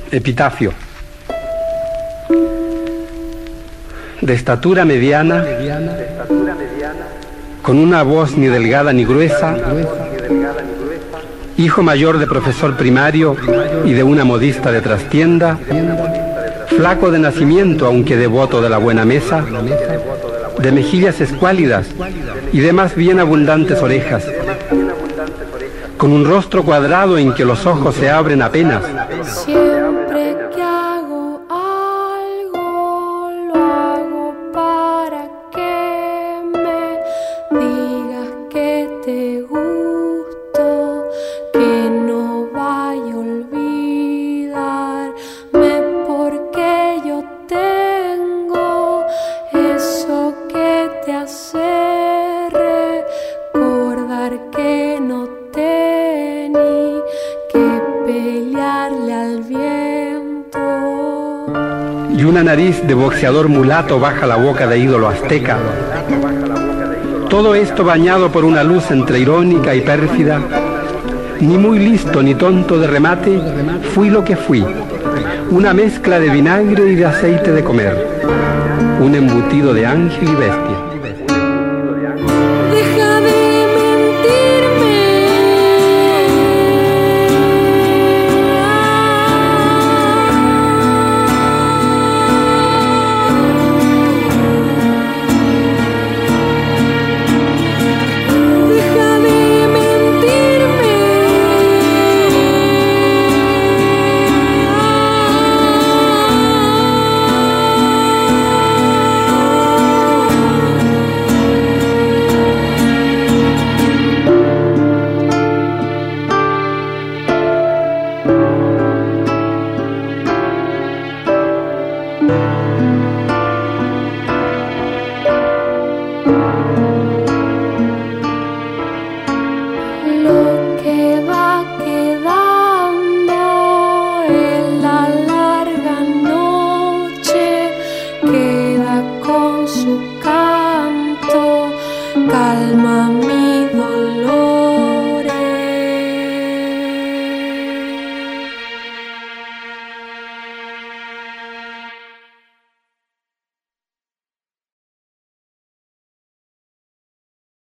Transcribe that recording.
Epitafio. De estatura mediana, con una voz ni delgada ni gruesa, hijo mayor de profesor primario y de una modista de trastienda, flaco de nacimiento aunque devoto de la buena mesa, de mejillas escuálidas y de más bien abundantes orejas, con un rostro cuadrado en que los ojos se abren apenas. Siempre que hago algo, lo hago para que me digas que te gusto, que no vaya a olvidarme, porque yo tengo eso que te hace recordar que no tení que pelearle al viento. Y una nariz de boxeador mulato baja la boca de ídolo azteca. Todo esto bañado por una luz entre irónica y pérfida. Ni muy listo ni tonto de remate, fui lo que fui. Una mezcla de vinagre y de aceite de comer. Un embutido de ángel y bestia.